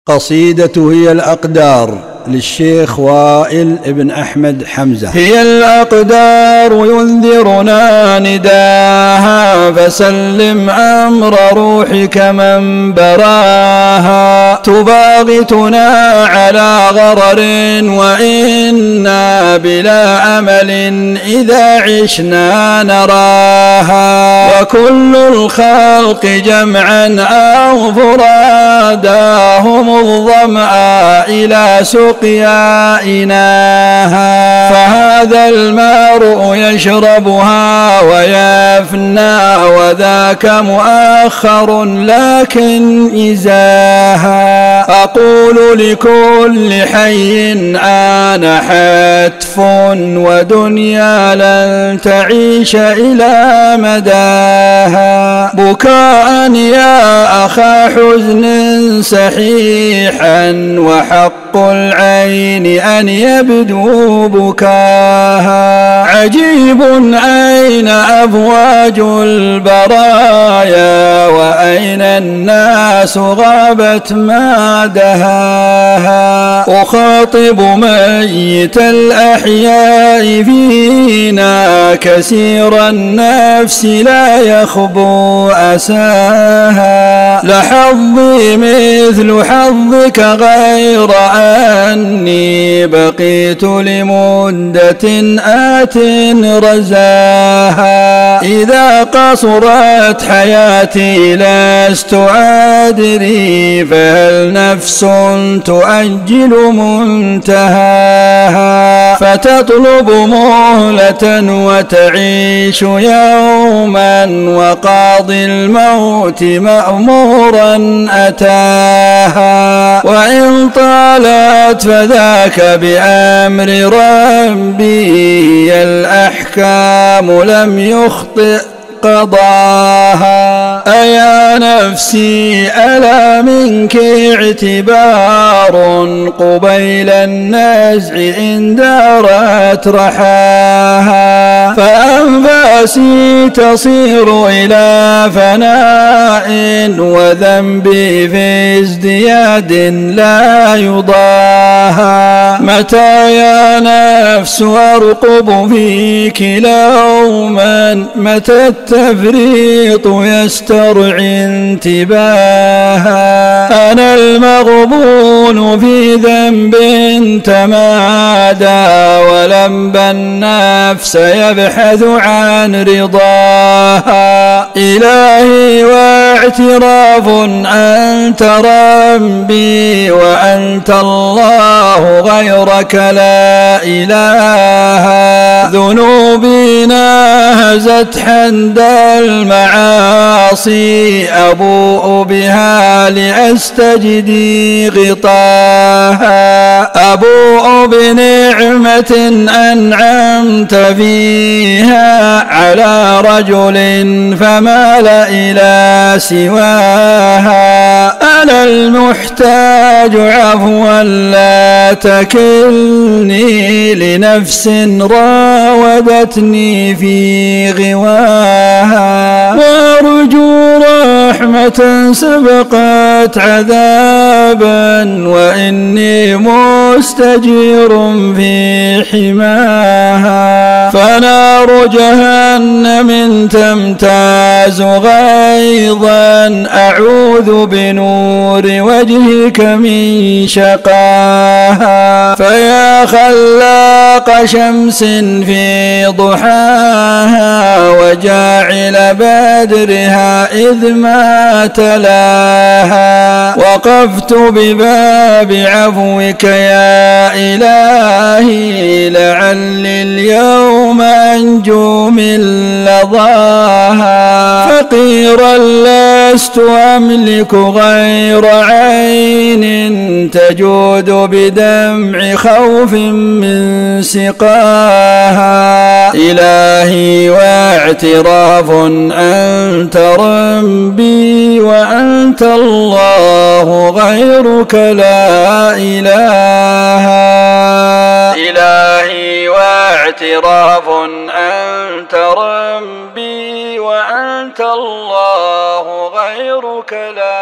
قصيدة هي الأقدار للشيخ وائل بن أحمد حمزة. هي الأقدار ينذرنا نداها، فسلم أمر روحك من براها. تباغتنا على غرر وإنا بلا أمل إذا عشنا نراها. وكل الخلق جمعا أو فراداهم الظمأ إلى سقيا إناها. فهذا الماء يشربها ويفنى، وذاك مؤخر لكن إزاها. أقول لكل حي آن حتف، ودنيا لن تعيش إلى مداها. بكاء يا أخا حزن سحيحا، وحق العين أن يبدو بكاها. عجيب أين أفواج البرايا، وأين الناس غابت ما دهاها. أخاطب ميت الأحياء فينا، كثير النفس لا يخبو أساها. لحظي مثل حظك غير أني بقيت لمدة آت رزاها. إذا قصرت حياتي لست أدري، فهل نفس تؤجل منتهاها. فتطلب مهلة وتعيش يوما، وقاضي الموت مأمورا أتاها. وإن طالت فذاك بأمر ربي، الأحكام لم يخطئ قضاها. أيا نفسي ألا منك اعتبار، قبيل النزع إن دارت رحاها. فأنفاسي تصير إلى فناء، وذنبي في ازدياد لا يضاها. متى يا نفس أرقب فيك لوما، متى التفريط يسترعي انتباها. أنا المغبون في ذنب تمادى، ولم النفس يبحث عن رضاها. إلهي واعتراف أنت ربي، وأنت الله غيرك لا إله. ذنوبي ناهزت حد المعاصي، أبوء بها لأستجدي غطاها. أبوء بنعمة أنعمت فيها على رجل فمال إلى سواها. أنا المحتاج عفوا لا تكلني، لنفس راودتني في غواها. وأرجو رحمة سبقت عذابا، وإني مستجير في حماها. فنار جهنم تمتاز غيظا، أعوذ بنور وجهك من شقاها. فيا خلاق شمس في ضحاها، وجاعل بدرها إذ ما تلاها. وقفت بباب عفوك يا إلهي، لعلي اليوم أنجو من لظاها. فقيرا لست أملك غير عين، تجود بدمع خوف من سقاها. إلهي واعتراف أنت ربي، وأنت الله غيرك لا إله. إلهي واعتراف أنت ربي، وأنت الله غيرك لا